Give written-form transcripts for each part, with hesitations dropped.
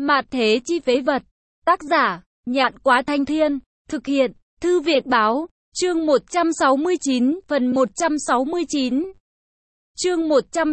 Mạt thế chi phế vật. Tác giả, Nhạn Quá Thanh Thiên. Thực hiện, Thư Việt Báo. Chương 169, phần 169. Chương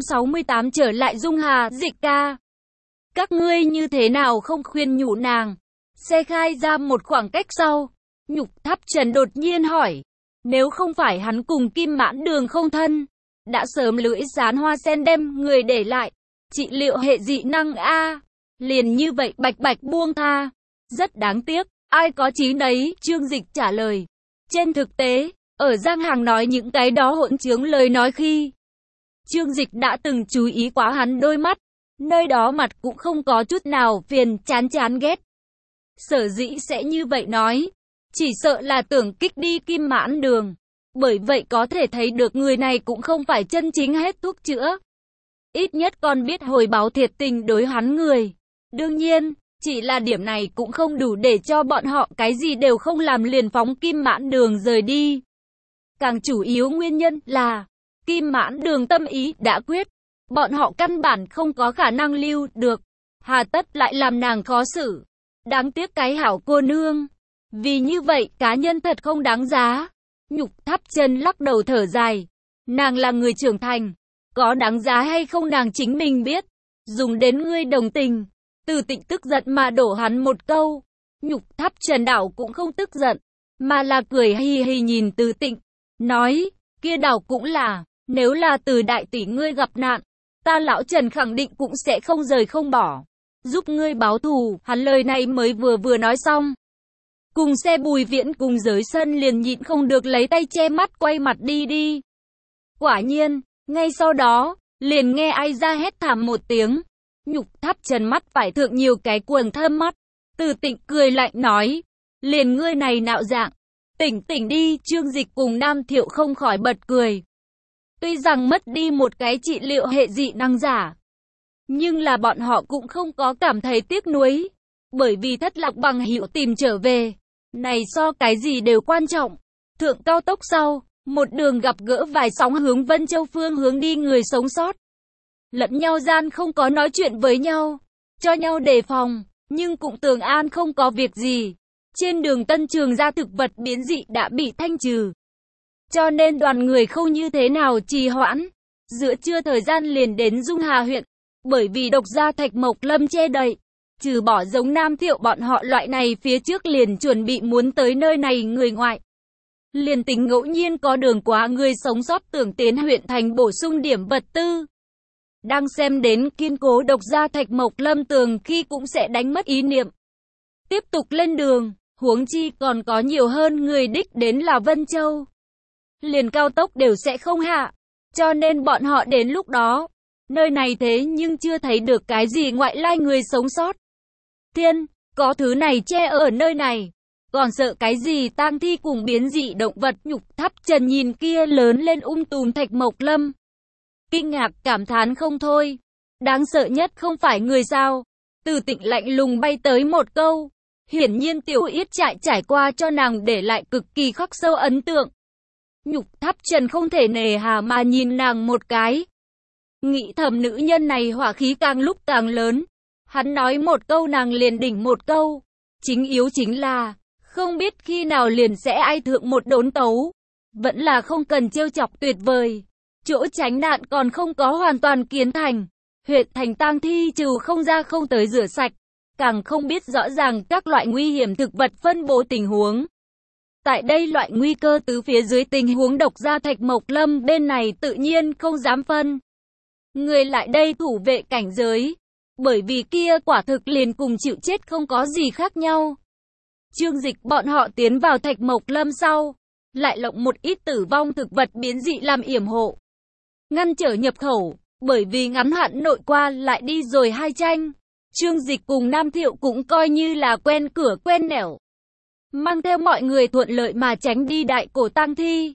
168 trở lại Dung Hà, Dịch ca. Các ngươi như thế nào không khuyên nhủ nàng? Xe khai ra một khoảng cách sau. Nhục Tháp Trần đột nhiên hỏi. Nếu không phải hắn cùng Kim Mãn Đường không thân, đã sớm lưỡi dán hoa sen đem người để lại. Trị liệu hệ dị năng A. Liền như vậy bạch bạch buông tha. Rất đáng tiếc, ai có chí nấy, Trương Dịch trả lời. Trên thực tế, ở Giang Hàng nói những cái đó hỗn trướng lời nói khi Trương Dịch đã từng chú ý quá hắn đôi mắt, nơi đó mặt cũng không có chút nào phiền, chán ghét. Sở dĩ sẽ như vậy nói, chỉ sợ là tưởng kích đi Kim Mãn Đường. Bởi vậy có thể thấy được người này cũng không phải chân chính hết thuốc chữa. Ít nhất còn biết hồi báo thiệt tình đối hắn người. Đương nhiên, chỉ là điểm này cũng không đủ để cho bọn họ cái gì đều không làm liền phóng Kim Mãn Đường rời đi. Càng chủ yếu nguyên nhân là Kim Mãn Đường tâm ý đã quyết, bọn họ căn bản không có khả năng lưu được, hà tất lại làm nàng khó xử. Đáng tiếc cái hảo cô nương, vì như vậy cá nhân thật không đáng giá. Nhục Tháp Trần lắc đầu thở dài, nàng là người trưởng thành, có đáng giá hay không nàng chính mình biết. Dùng đến ngươi đồng tình. Từ Tịnh tức giận mà đổ hắn một câu. Nhục Tháp Trần đảo cũng không tức giận, mà là cười hì hì nhìn Từ Tịnh, nói, kia đảo cũng là, nếu là Từ đại tỷ ngươi gặp nạn, ta lão Trần khẳng định cũng sẽ không rời không bỏ, giúp ngươi báo thù. Hắn lời này mới vừa nói xong, cùng xe Bùi Viễn cùng dưới sân liền nhịn không được lấy tay che mắt quay mặt đi. Quả nhiên, ngay sau đó, liền nghe ai ra hét thảm một tiếng. Nhục Tháp Trần mắt phải thượng nhiều cái quầng thâm mắt. Từ Tịnh cười lạnh nói, liền ngươi này nạo dạng, tỉnh đi. Trương Dịch cùng Nam Thiệu không khỏi bật cười. Tuy rằng mất đi một cái trị liệu hệ dị năng giả, nhưng là bọn họ cũng không có cảm thấy tiếc nuối, bởi vì Thất Lạc bằng hữu tìm trở về, này so cái gì đều quan trọng. Thượng cao tốc sau, một đường gặp gỡ vài sóng hướng Vân Châu phương hướng đi người sống sót. Lẫn nhau gian không có nói chuyện với nhau, cho nhau đề phòng, nhưng cũng tưởng an không có việc gì. Trên đường Tân Trường ra thực vật biến dị đã bị thanh trừ, cho nên đoàn người không như thế nào trì hoãn. Giữa trưa thời gian liền đến Dung Hà huyện, bởi vì độc gia Thạch Mộc Lâm che đậy, trừ bỏ giống Nam Thiệu bọn họ loại này phía trước liền chuẩn bị muốn tới nơi này người ngoại. Liền tính ngẫu nhiên có đường quá người sống sót tưởng tiến huyện thành bổ sung điểm vật tư. Đang xem đến kiên cố độc gia Thạch Mộc Lâm tường khi cũng sẽ đánh mất ý niệm. Tiếp tục lên đường, huống chi còn có nhiều hơn người đích đến là Vân Châu. Liền cao tốc đều sẽ không hạ, cho nên bọn họ đến lúc đó, nơi này thế nhưng chưa thấy được cái gì ngoại lai người sống sót. Thiên, có thứ này che ở nơi này, còn sợ cái gì tang thi cùng biến dị động vật. Nhục Tháp Trần nhìn kia lớn lên tùm Thạch Mộc Lâm, kinh ngạc cảm thán không thôi. Đáng sợ nhất không phải người sao? Từ Tịnh lạnh lùng bay tới một câu. Hiển nhiên Tiểu Yết trải qua cho nàng để lại cực kỳ khắc sâu ấn tượng. Nhục Tháp Trần không thể nề hà mà nhìn nàng một cái. Nghĩ thầm nữ nhân này hỏa khí càng lúc càng lớn. Hắn nói một câu nàng liền đỉnh một câu. Chính yếu chính là, không biết khi nào liền sẽ ai thượng một đốn tấu. Vẫn là không cần trêu chọc tuyệt vời. Chỗ tránh nạn còn không có hoàn toàn kiến thành. Huyện thành tang thi trừ không ra không tới rửa sạch. Càng không biết rõ ràng các loại nguy hiểm thực vật phân bố tình huống. Tại đây loại nguy cơ tứ phía dưới tình huống độc gia Thạch Mộc Lâm bên này tự nhiên không dám phân người lại đây thủ vệ cảnh giới. Bởi vì kia quả thực liền cùng chịu chết không có gì khác nhau. Trương Dịch bọn họ tiến vào Thạch Mộc Lâm sau, lại lộng một ít tử vong thực vật biến dị làm yểm hộ, ngăn trở nhập khẩu. Bởi vì ngắn hạn nội qua lại đi rồi hai tranh, Trương Dịch cùng Nam Thiệu cũng coi như là quen cửa quen nẻo, mang theo mọi người thuận lợi mà tránh đi đại cổ tang thi.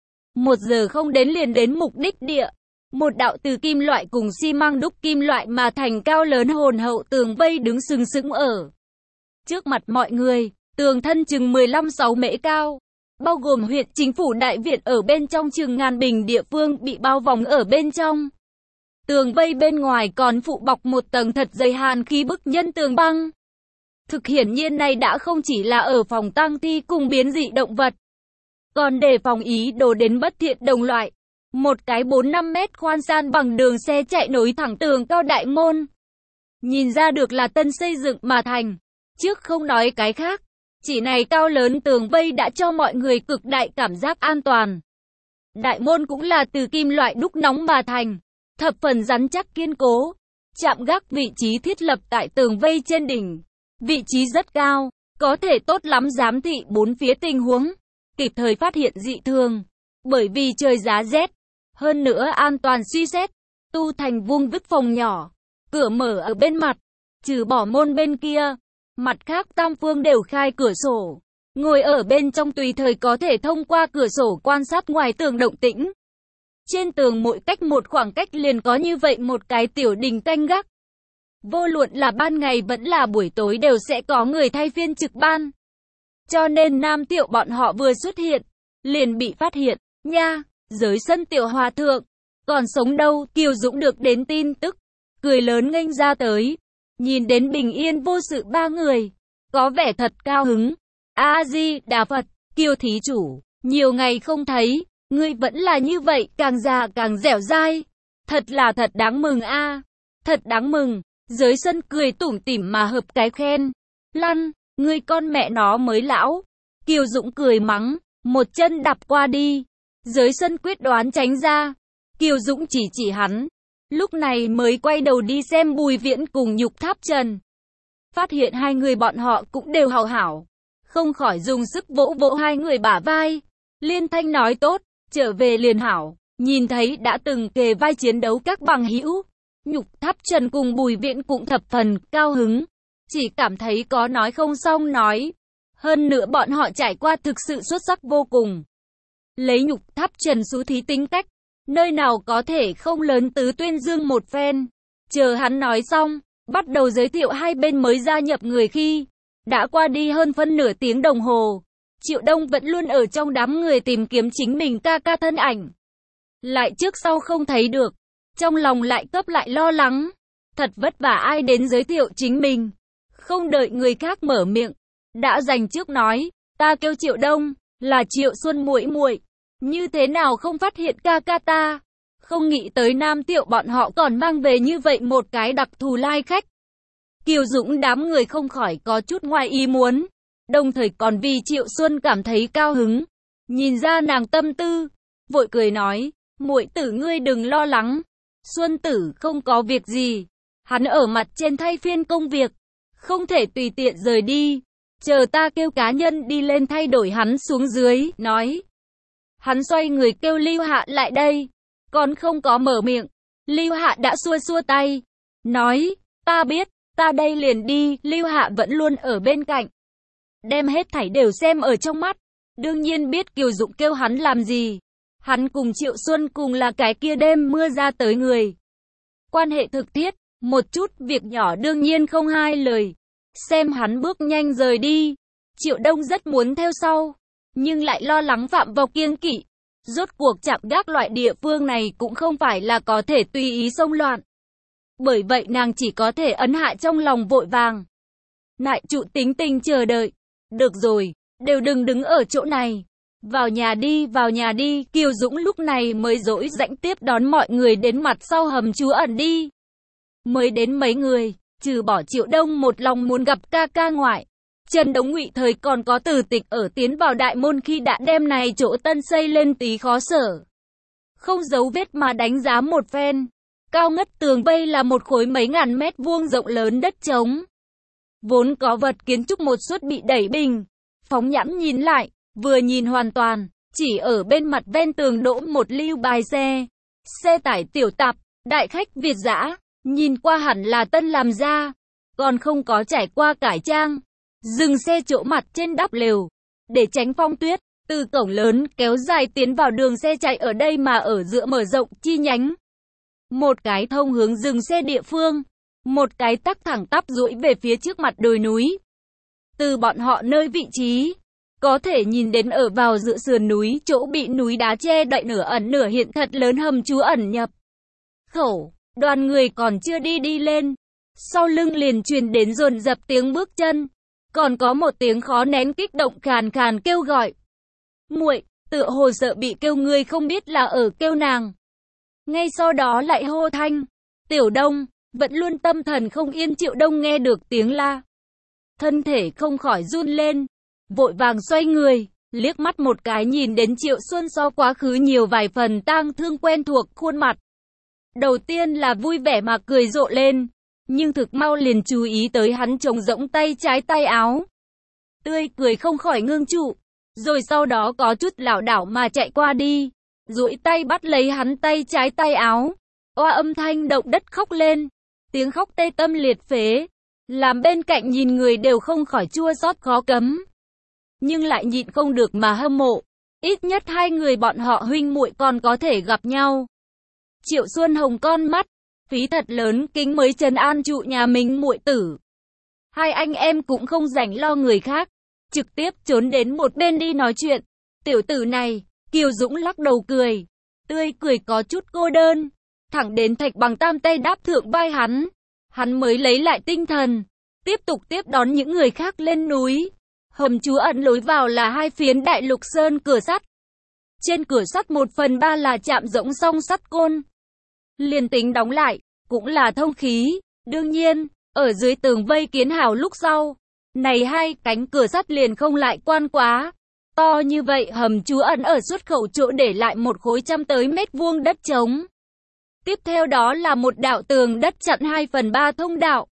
1 giờ không đến liền đến mục đích địa. Một đạo từ kim loại cùng xi măng đúc kim loại mà thành cao lớn hồn hậu tường vây đứng sừng sững ở trước mặt mọi người. Tường thân chừng 15-6 mễ cao, bao gồm huyện chính phủ đại viện ở bên trong chừng ngàn bình địa phương bị bao vòng ở bên trong. Tường vây bên ngoài còn phụ bọc một tầng thật dày hàn khí bức nhân tường băng. Thực hiển nhiên này đã không chỉ là ở phòng tang thi cùng biến dị động vật, còn đề phòng ý đồ đến bất thiện đồng loại. Một cái 4-5 mét khoan san bằng đường xe chạy nối thẳng tường cao đại môn. Nhìn ra được là tân xây dựng mà thành. Trước không nói cái khác, chỉ này cao lớn tường vây đã cho mọi người cực đại cảm giác an toàn. Đại môn cũng là từ kim loại đúc nóng mà thành, thập phần rắn chắc kiên cố. Trạm gác vị trí thiết lập tại tường vây trên đỉnh. Vị trí rất cao, có thể tốt lắm giám thị bốn phía tình huống, kịp thời phát hiện dị thường. Bởi vì trời giá rét, hơn nữa an toàn suy xét, tu thành vuông vức phòng nhỏ, cửa mở ở bên mặt, trừ bỏ môn bên kia, mặt khác tam phương đều khai cửa sổ. Ngồi ở bên trong tùy thời có thể thông qua cửa sổ quan sát ngoài tường động tĩnh. Trên tường mỗi cách một khoảng cách liền có như vậy một cái tiểu đình canh gác. Vô luận là ban ngày vẫn là buổi tối đều sẽ có người thay phiên trực ban. Cho nên Nam Tiệu bọn họ vừa xuất hiện, liền bị phát hiện, nha, dưới sân tiểu hòa thượng, còn sống đâu, Kiều Dũng được đến tin tức, cười lớn nghênh ra tới, nhìn đến bình yên vô sự ba người, có vẻ thật cao hứng. A-di-đà Phật, Kiều thí chủ, nhiều ngày không thấy, ngươi vẫn là như vậy, càng già càng dẻo dai, thật là thật đáng mừng a, thật đáng mừng. Dưới sân cười tủm tỉm mà hợp cái khen. Lăn, ngươi con mẹ nó mới lão. Kiều Dũng cười mắng, một chân đạp qua đi. Dưới sân quyết đoán tránh ra. Kiều Dũng chỉ hắn. Lúc này mới quay đầu đi xem Bùi Viễn cùng Nhục Tháp Trần. Phát hiện hai người bọn họ cũng đều hào hảo. Không khỏi dùng sức vỗ vỗ hai người bả vai. Liên thanh nói tốt, trở về liền hảo. Nhìn thấy đã từng kề vai chiến đấu các bằng hữu. Nhục Tháp Trần cùng Bùi Viễn cũng thập phần cao hứng, chỉ cảm thấy có nói không xong nói. Hơn nữa bọn họ trải qua thực sự xuất sắc vô cùng. Lấy Nhục Tháp Trần xú thí tính cách, nơi nào có thể không lớn tứ tuyên dương một phen. Chờ hắn nói xong, bắt đầu giới thiệu hai bên mới gia nhập người khi đã qua đi hơn phân nửa tiếng đồng hồ. Triệu Đông vẫn luôn ở trong đám người tìm kiếm chính mình ca ca thân ảnh. Lại trước sau không thấy được. Trong lòng lại cấp lại lo lắng, thật vất vả ai đến giới thiệu chính mình. Không đợi người khác mở miệng, đã dành trước nói, ta kêu Triệu Đông, là Triệu Xuân muội muội, như thế nào không phát hiện ca ca ta. Không nghĩ tới Nam Tiệu bọn họ còn mang về như vậy một cái đặc thù lai khách. Kiều Dũng đám người không khỏi có chút ngoài ý muốn, đồng thời còn vì Triệu Xuân cảm thấy cao hứng. Nhìn ra nàng tâm tư, vội cười nói, muội tử ngươi đừng lo lắng. Xuân tử không có việc gì, hắn ở mặt trên thay phiên công việc, không thể tùy tiện rời đi, chờ ta kêu cá nhân đi lên thay đổi hắn xuống dưới, nói. Hắn xoay người kêu Lưu Hạ lại đây, còn không có mở miệng, Lưu Hạ đã xua xua tay, nói, ta biết, ta đây liền đi, Lưu Hạ vẫn luôn ở bên cạnh, đem hết thảy đều xem ở trong mắt, đương nhiên biết Kiều Dũng kêu hắn làm gì. Hắn cùng Triệu Xuân cùng là cái kia đêm mưa ra tới người. Quan hệ thực thiết, một chút việc nhỏ đương nhiên không hai lời. Xem hắn bước nhanh rời đi. Triệu Đông rất muốn theo sau, nhưng lại lo lắng phạm vào kiêng kỵ. Rốt cuộc chạm gác loại địa phương này cũng không phải là có thể tùy ý xông loạn. Bởi vậy nàng chỉ có thể ấn hạ trong lòng vội vàng. Nại trụ tính tình chờ đợi. Được rồi, đều đừng đứng ở chỗ này. Vào nhà đi, Kiều Dũng lúc này mới dỗi rãnh tiếp đón mọi người đến mặt sau hầm trú ẩn đi. Mới đến mấy người, trừ bỏ Triệu Đông một lòng muốn gặp ca ca ngoại. Trần Đống Ngụy thời còn có Từ Tịch ở tiến vào đại môn khi đã đem này chỗ tân xây lên tí khó sở. Không giấu vết mà đánh giá một phen. Cao ngất tường vây là một khối mấy ngàn mét vuông rộng lớn đất trống. Vốn có vật kiến trúc một suất bị đẩy bình. Phóng nhãn nhìn lại. Vừa nhìn hoàn toàn, chỉ ở bên mặt ven tường đỗ một lưu bài xe. Xe tải tiểu tạp, đại khách Việt dã, nhìn qua hẳn là tân làm ra, còn không có trải qua cải trang. Dừng xe chỗ mặt trên đắp lều, để tránh phong tuyết, từ cổng lớn kéo dài tiến vào đường xe chạy ở đây mà ở giữa mở rộng chi nhánh. Một cái thông hướng dừng xe địa phương, một cái tắc thẳng tắp duỗi về phía trước mặt đồi núi. Từ bọn họ nơi vị trí, có thể nhìn đến ở vào giữa sườn núi, chỗ bị núi đá che đậy nửa ẩn nửa hiện thật lớn hầm trú ẩn nhập khẩu. Đoàn người còn chưa đi lên, sau lưng liền truyền đến dồn dập tiếng bước chân, còn có một tiếng khó nén kích động khàn khàn kêu gọi. Muội, tựa hồ sợ bị kêu, người không biết là ở kêu nàng. Ngay sau đó lại hô thanh, Tiểu Đông. Vẫn luôn tâm thần không yên Triệu Đông nghe được tiếng la, thân thể không khỏi run lên, vội vàng xoay người, liếc mắt một cái nhìn đến Triệu Xuân so quá khứ nhiều vài phần tang thương quen thuộc khuôn mặt. Đầu tiên là vui vẻ mà cười rộ lên, nhưng thực mau liền chú ý tới hắn trống rỗng tay trái tay áo. Tươi cười không khỏi ngưng trụ, rồi sau đó có chút lảo đảo mà chạy qua đi, duỗi tay bắt lấy hắn tay trái tay áo. Oa, âm thanh động đất khóc lên, tiếng khóc tê tâm liệt phế, làm bên cạnh nhìn người đều không khỏi chua xót khó cấm, nhưng lại nhịn không được mà hâm mộ. Ít nhất hai người bọn họ huynh muội còn có thể gặp nhau. Triệu Xuân Hồng con mắt, phí thật lớn kính mới trấn an trụ nhà mình muội tử. Hai anh em cũng không rảnh lo người khác, trực tiếp trốn đến một bên đi nói chuyện. Tiểu tử này, Kiều Dũng lắc đầu cười, tươi cười có chút cô đơn, thẳng đến Thạch Bằng tam tay đáp thượng vai hắn mới lấy lại tinh thần, tiếp tục tiếp đón những người khác lên núi. Hầm trú ẩn lối vào là hai phiến đại lục sơn cửa sắt. Trên cửa sắt 1/3 là chạm rỗng song sắt côn. Liền tính đóng lại, cũng là thông khí. Đương nhiên, ở dưới tường vây kiến hào lúc sau, này hai cánh cửa sắt liền không lại quan quá. To như vậy hầm trú ẩn ở xuất khẩu chỗ để lại một khối 100 tới mét vuông đất trống. Tiếp theo đó là một đạo tường đất chặn 2/3 thông đạo.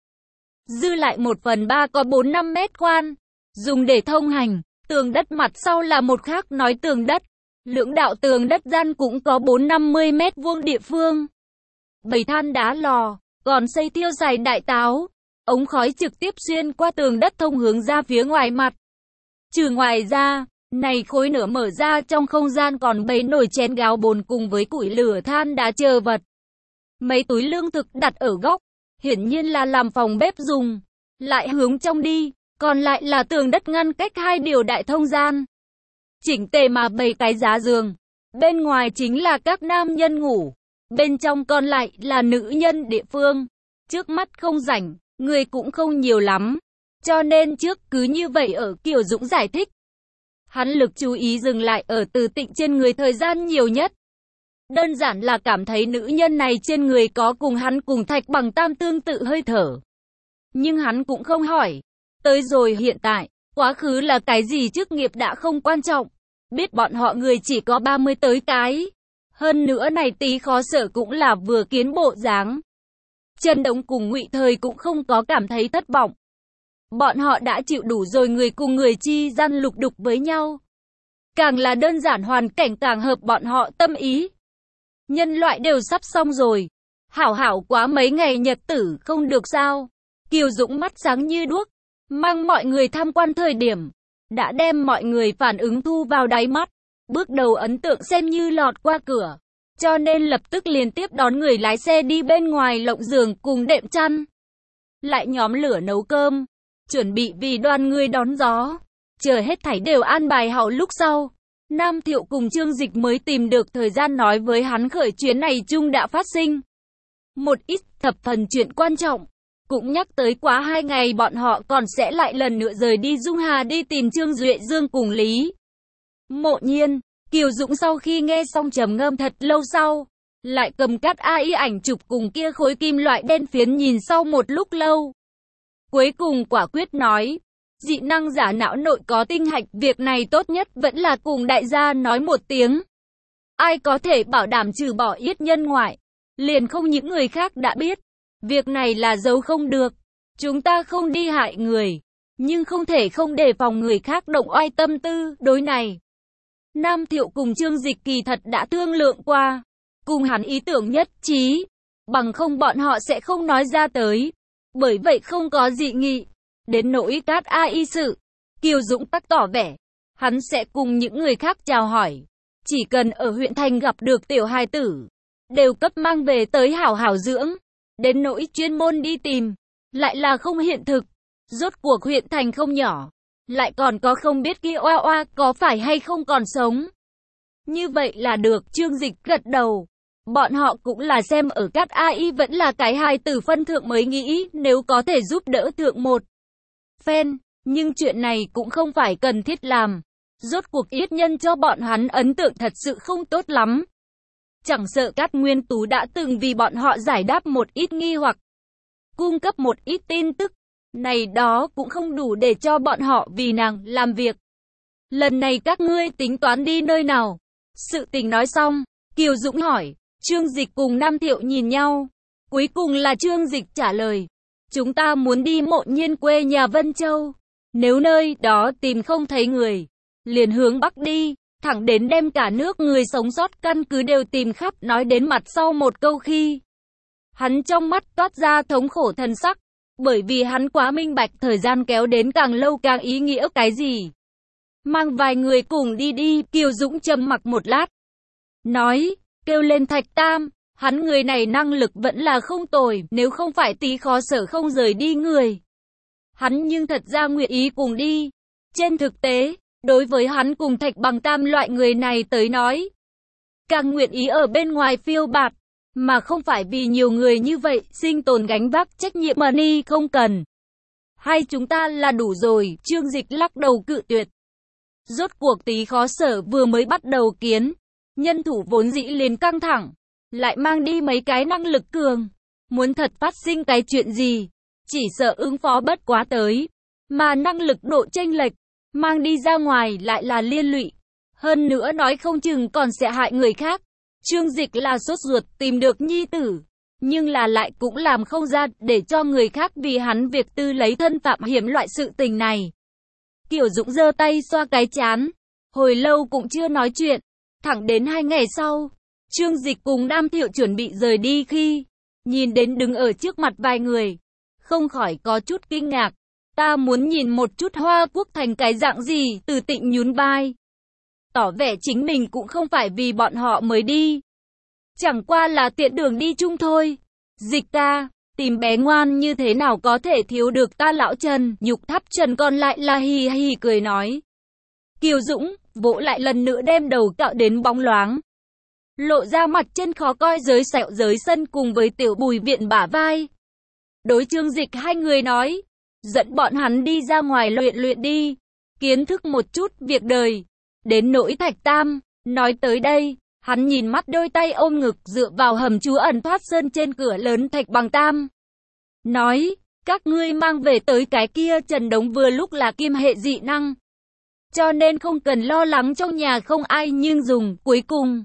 Dư lại 1/3 có 4-5 mét khoan, dùng để thông hành. Tường đất mặt sau là một khác nói tường đất. Lưỡng đạo tường đất gian cũng có 4-50 mét vuông địa phương. Bầy than đá lò, còn xây tiêu xài đại táo. Ống khói trực tiếp xuyên qua tường đất thông hướng ra phía ngoài mặt. Trừ ngoài ra, này khối nửa mở ra trong không gian còn bày nồi chén gáo bồn cùng với củi lửa than đá chờ vật. Mấy túi lương thực đặt ở góc, hiển nhiên là làm phòng bếp dùng. Lại hướng trong đi, còn lại là tường đất ngăn cách hai điều đại thông gian. Chỉnh tề mà bày cái giá giường. Bên ngoài chính là các nam nhân ngủ, bên trong còn lại là nữ nhân địa phương. Trước mắt không rảnh, người cũng không nhiều lắm, cho nên trước cứ như vậy ở Kiều Dũng giải thích. Hắn lực chú ý dừng lại ở Từ Tịnh trên người thời gian nhiều nhất. Đơn giản là cảm thấy nữ nhân này trên người có cùng hắn cùng Thạch Bằng tam tương tự hơi thở. Nhưng hắn cũng không hỏi. Tới rồi hiện tại, quá khứ là cái gì chức nghiệp đã không quan trọng. Biết bọn họ người chỉ có 30 tới cái. Hơn nữa này tí khó sợ cũng là vừa kiến bộ dáng. Trần Đống cùng Ngụy Thời cũng không có cảm thấy thất vọng. Bọn họ đã chịu đủ rồi người cùng người chi gian lục đục với nhau. Càng là đơn giản hoàn cảnh càng hợp bọn họ tâm ý. Nhân loại đều sắp xong rồi. Hảo hảo quá mấy ngày nhật tử không được sao. Kiều Dũng mắt sáng như đuốc, mang mọi người tham quan thời điểm. Đã đem mọi người phản ứng thu vào đáy mắt. Bước đầu ấn tượng xem như lọt qua cửa. Cho nên lập tức liên tiếp đón người lái xe đi bên ngoài lộng giường cùng đệm chăn. Lại nhóm lửa nấu cơm. Chuẩn bị vì đoàn người đón gió. Chờ hết thảy đều an bài hậu lúc sau. Nam Thiệu cùng Trương Dịch mới tìm được thời gian nói với hắn khởi chuyến này chung đã phát sinh một ít thập phần chuyện quan trọng. Cũng nhắc tới quá 2 ngày bọn họ còn sẽ lại lần nữa rời đi Dung Hà đi tìm Trương Duệ Dương cùng Lý Mộ Nhiên. Kiều Dũng sau khi nghe xong trầm ngâm thật lâu sau, lại cầm cắt AI ảnh chụp cùng kia khối kim loại đen phiến nhìn sau một lúc lâu. Cuối cùng quả quyết nói, dị năng giả não nội có tinh hạch, việc này tốt nhất vẫn là cùng đại gia nói một tiếng. Ai có thể bảo đảm trừ bỏ yết nhân ngoại, liền không những người khác đã biết. Việc này là giấu không được. Chúng ta không đi hại người, nhưng không thể không đề phòng người khác động oai tâm tư. Đối này, Nam Thiệu cùng Trương Dịch kỳ thật đã thương lượng qua, cùng hắn ý tưởng nhất trí, bằng không bọn họ sẽ không nói ra tới. Bởi vậy không có dị nghị. Đến nỗi cát AI sự, Kiều Dũng tắc tỏ vẻ, hắn sẽ cùng những người khác chào hỏi. Chỉ cần ở huyện thành gặp được tiểu hài tử, đều cấp mang về tới hảo hảo dưỡng. Đến nỗi chuyên môn đi tìm, lại là không hiện thực. Rốt cuộc huyện thành không nhỏ, lại còn có không biết kia oa oa có phải hay không còn sống. Như vậy là được. Trương Dịch gật đầu, Bọn họ cũng là xem ở Cát AI vẫn là cái hài tử phân thượng mới nghĩ nếu có thể giúp đỡ thượng một phen, nhưng chuyện này cũng không phải cần thiết làm. Rốt cuộc Yết Nhân cho bọn hắn ấn tượng thật sự không tốt lắm. Chẳng sợ Cát Nguyên Tú đã từng vì bọn họ giải đáp một ít nghi hoặc, cung cấp một ít tin tức, này đó cũng không đủ để cho bọn họ vì nàng làm việc. Lần này các ngươi tính toán đi nơi nào? Sự tình nói xong, Kiều Dũng hỏi, Trương Dịch cùng Nam Thiệu nhìn nhau. Cuối cùng là Trương Dịch trả lời, chúng ta muốn đi Mộ Nhiên quê nhà Vân Châu. Nếu nơi đó tìm không thấy người, liền hướng Bắc đi, thẳng đến đem cả nước người sống sót căn cứ đều tìm khắp. Nói đến mặt sau một câu khi, hắn trong mắt toát ra thống khổ thần sắc, bởi vì hắn quá minh bạch thời gian kéo đến càng lâu càng ý nghĩa cái gì. Mang vài người cùng đi. Kiều Dũng trầm mặc một lát, nói, kêu lên Thạch Tam, hắn người này năng lực vẫn là không tồi, nếu không phải Tí Khó Sở không rời đi người. Hắn nhưng thật ra nguyện ý cùng đi. Trên thực tế, đối với hắn cùng Thạch Bằng Tam loại người này tới nói, càng nguyện ý ở bên ngoài phiêu bạt, mà không phải vì nhiều người như vậy, sinh tồn gánh vác trách nhiệm mà ni không cần. Hay chúng ta là đủ rồi, Trương Dịch lắc đầu cự tuyệt. Rốt cuộc Tí Khó Sở vừa mới bắt đầu kiến, nhân thủ vốn dĩ liền căng thẳng, lại mang đi mấy cái năng lực cường. Muốn thật phát sinh cái chuyện gì, chỉ sợ ứng phó bất quá tới, mà năng lực độ chênh lệch, mang đi ra ngoài lại là liên lụy. Hơn nữa nói không chừng còn sẽ hại người khác. Trương Dịch là sốt ruột tìm được nhi tử, nhưng là lại cũng làm không ra để cho người khác vì hắn việc tư lấy thân phạm hiểm loại sự tình này. Kiều Dũng giơ tay xoa cái trán, hồi lâu cũng chưa nói chuyện, thẳng đến 2 ngày sau, Trương Dịch cùng Nam Thiệu chuẩn bị rời đi khi nhìn đến đứng ở trước mặt vài người, không khỏi có chút kinh ngạc. Ta muốn nhìn một chút Hoa Quốc thành cái dạng gì. Từ Tịnh nhún vai, tỏ vẻ chính mình cũng không phải vì bọn họ mới đi, chẳng qua là tiện đường đi chung thôi. Dịch ca, tìm bé ngoan như thế nào có thể thiếu được ta lão Trần. Nhục Tháp Trần còn lại là hì hì cười nói. Kiều Dũng vỗ lại lần nữa đem đầu cạo đến bóng loáng, lộ ra mặt chân khó coi dưới sẹo dưới sân cùng với Tiểu Bùi Viện bả vai. Đối Trương Dịch hai người nói, dẫn bọn hắn đi ra ngoài luyện đi, kiến thức một chút việc đời. Đến nỗi Thạch Tam, nói tới đây, hắn nhìn mắt đôi tay ôm ngực dựa vào hầm trú ẩn thoát sơn trên cửa lớn Thạch Bằng Tam. Nói, các ngươi mang về tới cái kia Trần Đống vừa lúc là kim hệ dị năng, cho nên không cần lo lắng trong nhà không ai nhưng dùng. Cuối cùng,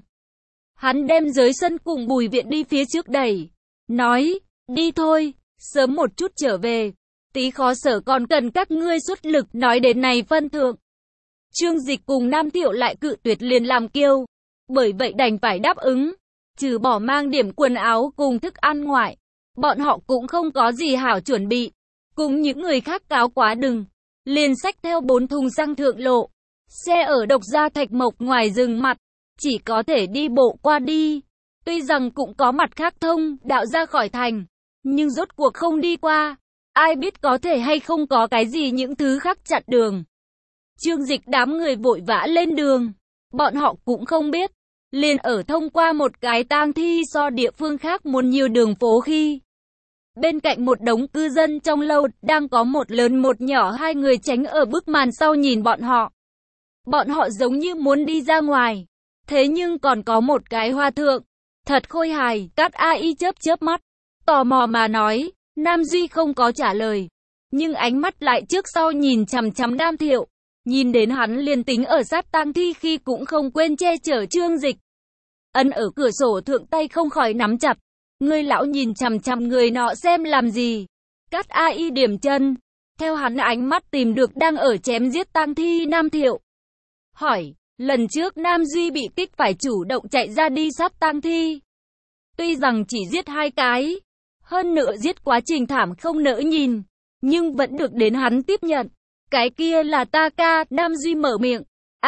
hắn đem dưới sân cùng Bùi Viện đi phía trước đẩy, nói, đi thôi, sớm một chút trở về, Tí Khó Sở còn cần các ngươi xuất lực. Nói đến này phân thượng, Trương Dịch cùng Nam Thiệu lại cự tuyệt liền làm kiêu, bởi vậy đành phải đáp ứng. Trừ bỏ mang điểm quần áo cùng thức ăn ngoại, bọn họ cũng không có gì hảo chuẩn bị. Cùng những người khác cáo quá đừng, liền xách theo 4 thùng xăng thượng lộ. Xe ở Độc Gia Thạch Mộc ngoài rừng mặt, chỉ có thể đi bộ qua đi. Tuy rằng cũng có mặt khác thông đạo ra khỏi thành, nhưng rốt cuộc không đi qua. Ai biết có thể hay không có cái gì những thứ khác chặn đường. Trương Dịch đám người vội vã lên đường, bọn họ cũng không biết, liền ở thông qua một cái tang thi so địa phương khác muốn nhiều đường phố khi bên cạnh một đống cư dân trong lâu đang có một lớn một nhỏ, 2 người tránh ở bức màn sau nhìn bọn họ. Bọn họ giống như muốn đi ra ngoài, thế nhưng còn có một cái hòa thượng, thật khôi hài. Cát AI chớp mắt, tò mò mà nói. Nam Duy không có trả lời, nhưng ánh mắt lại trước sau nhìn chằm chằm Nam Thiệu. Nhìn đến hắn liền tính ở sát tang thi khi cũng không quên che chở Trương Dịch. Ấn ở cửa sổ thượng tay không khỏi nắm chặt. Người lão nhìn chằm chằm người nọ xem làm gì? Cát AI điểm chân, theo hắn ánh mắt tìm được đang ở chém giết tang thi Nam Thiệu. Hỏi, lần trước Nam Duy bị kích phải chủ động chạy ra đi sát tang thi. Tuy rằng chỉ giết 2 cái, hơn nữa giết quá trình thảm không nỡ nhìn, nhưng vẫn được đến hắn tiếp nhận. Cái kia là ta ca. Nam Duy mở miệng.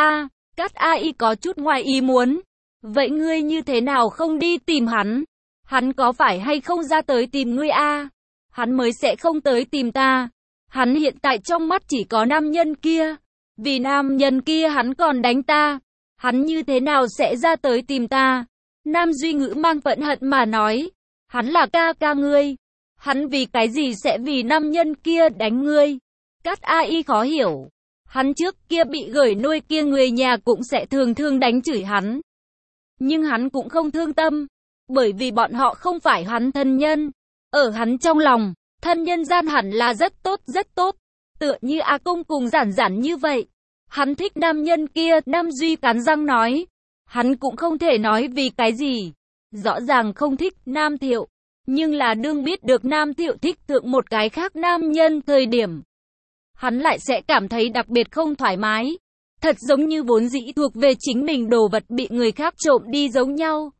Cát AI có chút ngoài ý muốn. Vậy ngươi như thế nào không đi tìm hắn? Hắn có phải hay không ra tới tìm ngươi Hắn mới sẽ không tới tìm ta. Hắn hiện tại trong mắt chỉ có nam nhân kia. Vì nam nhân kia hắn còn đánh ta. Hắn như thế nào sẽ ra tới tìm ta? Nam Duy ngữ mang phẫn hận mà nói. Hắn là ca ca ngươi. Hắn vì cái gì sẽ vì nam nhân kia đánh ngươi? Cát A-y khó hiểu. Hắn trước kia bị gởi nuôi kia người nhà cũng sẽ thường thường đánh chửi hắn. Nhưng hắn cũng không thương tâm. Bởi vì bọn họ không phải hắn thân nhân. Ở hắn trong lòng, thân nhân gian hẳn là rất tốt rất tốt. Tựa như A Công cùng Giản Giản như vậy. Hắn thích nam nhân kia, Nam Duy cắn răng nói. Hắn cũng không thể nói vì cái gì. Rõ ràng không thích Nam Thiệu. Nhưng là đương biết được Nam Thiệu thích thượng một cái khác nam nhân thời điểm. Hắn lại sẽ cảm thấy đặc biệt không thoải mái. Thật giống như vốn dĩ thuộc về chính mình đồ vật bị người khác trộm đi giống nhau.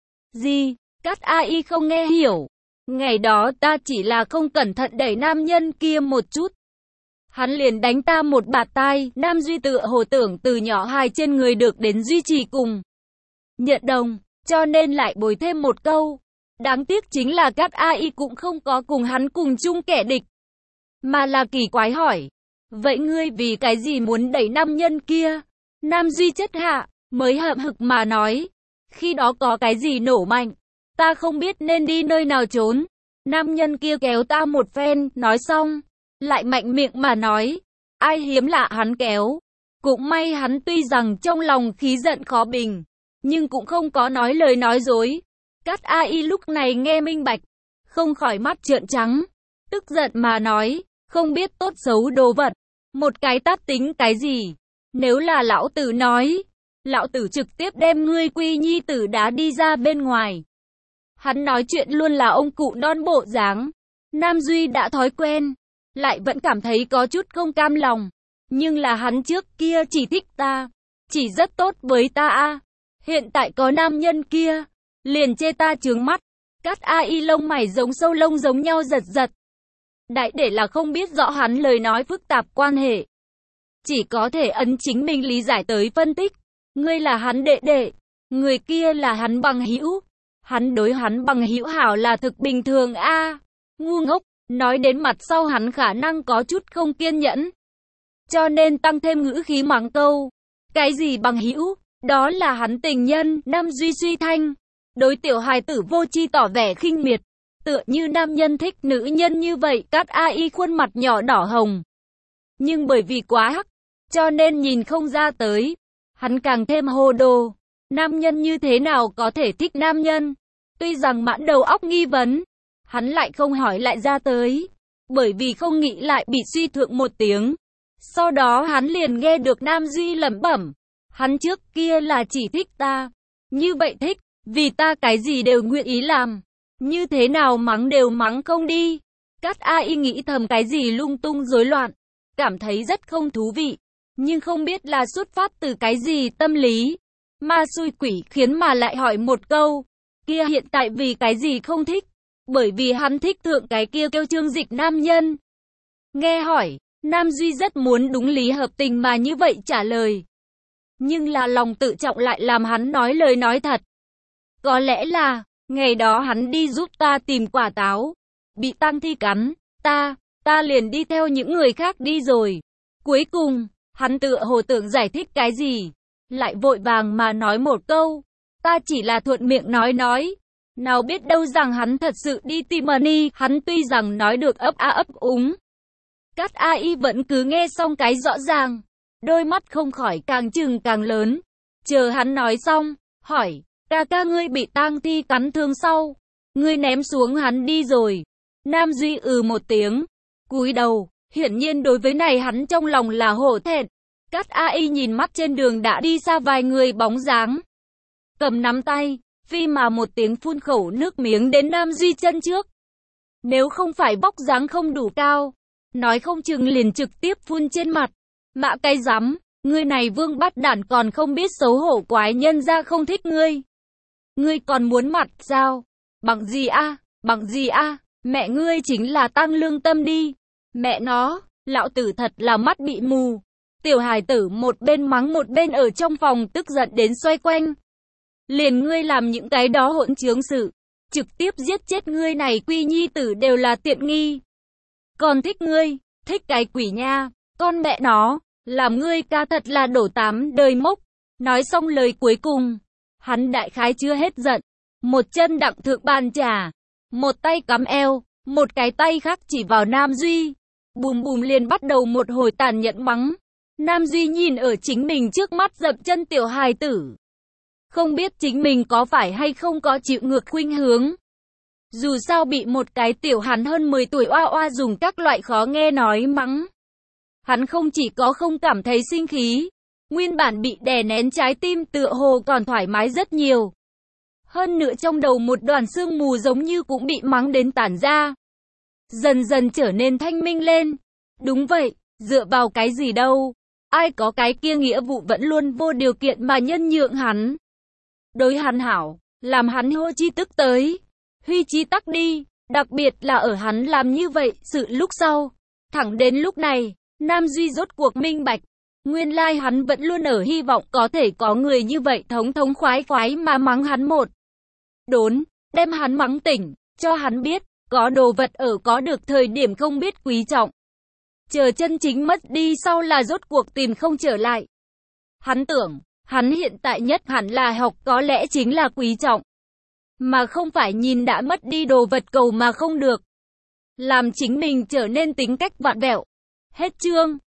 Gì? Cát A-y không nghe hiểu. Ngày đó ta chỉ là không cẩn thận đẩy nam nhân kia một chút. Hắn liền đánh ta một bạt tai. Nam Duy tựa hồ tưởng từ nhỏ hài trên người được đến duy trì cùng nhận đồng, cho nên lại bồi thêm một câu. Đáng tiếc chính là Cát A-y cũng không có cùng hắn cùng chung kẻ địch. Mà là kỳ quái hỏi. Vậy ngươi vì cái gì muốn đẩy nam nhân kia? Nam Duy chất hạ, mới hậm hực mà nói. Khi đó có cái gì nổ mạnh. Ta không biết nên đi nơi nào trốn. Nam nhân kia kéo ta một phen, nói xong. Lại mạnh miệng mà nói. Ai hiếm lạ hắn kéo. Cũng may hắn tuy rằng trong lòng khí giận khó bình. Nhưng cũng không có nói lời nói dối. Cát A-y lúc này nghe minh bạch. Không khỏi mắt trợn trắng. Tức giận mà nói. Không biết tốt xấu đồ vật. Một cái tát tính cái gì? Nếu là lão tử nói. Lão tử trực tiếp đem ngươi quy nhi tử đá đi ra bên ngoài. Hắn nói chuyện luôn là ông cụ non bộ dáng. Nam Duy đã thói quen. Lại vẫn cảm thấy có chút không cam lòng. Nhưng là hắn trước kia chỉ thích ta. Chỉ rất tốt với ta a. Hiện tại có nam nhân kia. Liền chê ta trướng mắt. Cát A-y lông mày giống sâu lông giống nhau giật giật. Đại để là không biết rõ hắn lời nói phức tạp quan hệ. Chỉ có thể ấn chính mình lý giải tới phân tích. Ngươi là hắn đệ đệ. Người kia là hắn bằng hữu. Hắn đối hắn bằng hữu hảo là thực bình thường a. Ngu ngốc. Nói đến mặt sau hắn khả năng có chút không kiên nhẫn. Cho nên tăng thêm ngữ khí mắng câu. Cái gì bằng hữu? Đó là hắn tình nhân. Nam Duy suy thanh. Đối tiểu hài tử vô tri tỏ vẻ khinh miệt. Tựa như nam nhân thích nữ nhân như vậy. Cát A-y khuôn mặt nhỏ đỏ hồng. Nhưng bởi vì quá hắc, cho nên nhìn không ra tới. Hắn càng thêm hồ đồ. Nam nhân như thế nào có thể thích nam nhân? Tuy rằng mãn đầu óc nghi vấn, hắn lại không hỏi lại ra tới. Bởi vì không nghĩ lại bị suy thượng một tiếng. Sau đó hắn liền nghe được Nam Duy lẩm bẩm. Hắn trước kia là chỉ thích ta. Như vậy thích, vì ta cái gì đều nguyện ý làm. Như thế nào mắng đều mắng không đi. Cát A-y nghĩ thầm cái gì lung tung rối loạn. Cảm thấy rất không thú vị. Nhưng không biết là xuất phát từ cái gì tâm lý. Ma xui quỷ khiến mà lại hỏi một câu. Kia hiện tại vì cái gì không thích? Bởi vì hắn thích thượng cái kia kêu Trương Dịch nam nhân. Nghe hỏi, Nam Duy rất muốn đúng lý hợp tình mà như vậy trả lời. Nhưng là lòng tự trọng lại làm hắn nói lời nói thật. Có lẽ là, ngày đó hắn đi giúp ta tìm quả táo. Bị Tang Thi cắn, ta liền đi theo những người khác đi rồi. Cuối cùng, hắn tựa hồ tưởng giải thích cái gì. Lại vội vàng mà nói một câu. Ta chỉ là thuận miệng nói. Nào biết đâu rằng hắn thật sự đi tìm Money. Hắn tuy rằng nói được ấp a ấp úng. Cát A-y vẫn cứ nghe xong cái rõ ràng. Đôi mắt không khỏi càng trừng càng lớn. Chờ hắn nói xong, hỏi. Ca ca ngươi bị Tang Thi cắn thương sau. Ngươi ném xuống hắn đi rồi. Nam Duy một tiếng. Cúi đầu. Hiển nhiên đối với này hắn trong lòng là hổ thẹn. Cát A-y nhìn mắt trên đường đã đi xa vài người bóng dáng. Cầm nắm tay. Phi mà một tiếng phun khẩu nước miếng đến Nam Duy chân trước. Nếu không phải vóc dáng không đủ cao. Nói không chừng liền trực tiếp phun trên mặt. Mạ cái rắm. Ngươi này vương bắt đản còn không biết xấu hổ quái nhân ra không thích ngươi. Ngươi còn muốn mặt sao? Bằng gì a? Bằng gì a? Mẹ ngươi chính là tăng lương tâm đi. Mẹ nó, lão tử thật là mắt bị mù. Tiểu hài tử một bên mắng một bên ở trong phòng tức giận đến xoay quanh. Liền ngươi làm những cái đó hỗn trướng sự. Trực tiếp giết chết ngươi này quy nhi tử đều là tiện nghi. Còn thích ngươi, thích cái quỷ nha. Con mẹ nó, làm ngươi ca thật là đổ tám đời mốc. Nói xong lời cuối cùng. Hắn đại khái chưa hết giận. Một chân đặng thượng bàn trà, một tay cắm eo, một cái tay khác chỉ vào Nam Duy. Bùm bùm liền bắt đầu một hồi tàn nhẫn mắng. Nam Duy nhìn ở chính mình trước mắt dậm chân tiểu hài tử. Không biết chính mình có phải hay không có chịu ngược khuynh hướng. Dù sao bị một cái tiểu hắn hơn 10 tuổi oa oa dùng các loại khó nghe nói mắng. Hắn không chỉ có không cảm thấy sinh khí, nguyên bản bị đè nén trái tim tựa hồ còn thoải mái rất nhiều. Hơn nữa trong đầu một đoàn sương mù giống như cũng bị mắng đến tản ra. Dần dần trở nên thanh minh lên. Đúng vậy, dựa vào cái gì đâu. Ai có cái kia nghĩa vụ vẫn luôn vô điều kiện mà nhân nhượng hắn. Đối hắn hảo, làm hắn hô chi tức tới. Huy chi tắc đi, đặc biệt là ở hắn làm như vậy sự lúc sau. Thẳng đến lúc này, Nam Duy rốt cuộc minh bạch. Nguyên lai hắn vẫn luôn ở hy vọng có thể có người như vậy thống thống khoái khoái mà mắng hắn một đốn, đem hắn mắng tỉnh, cho hắn biết, có đồ vật ở có được thời điểm không biết quý trọng. Chờ chân chính mất đi sau là rốt cuộc tìm không trở lại. Hắn tưởng, hắn hiện tại nhất hẳn là học có lẽ chính là quý trọng. Mà không phải nhìn đã mất đi đồ vật cầu mà không được. Làm chính mình trở nên tính cách vặn vẹo. Hết chương.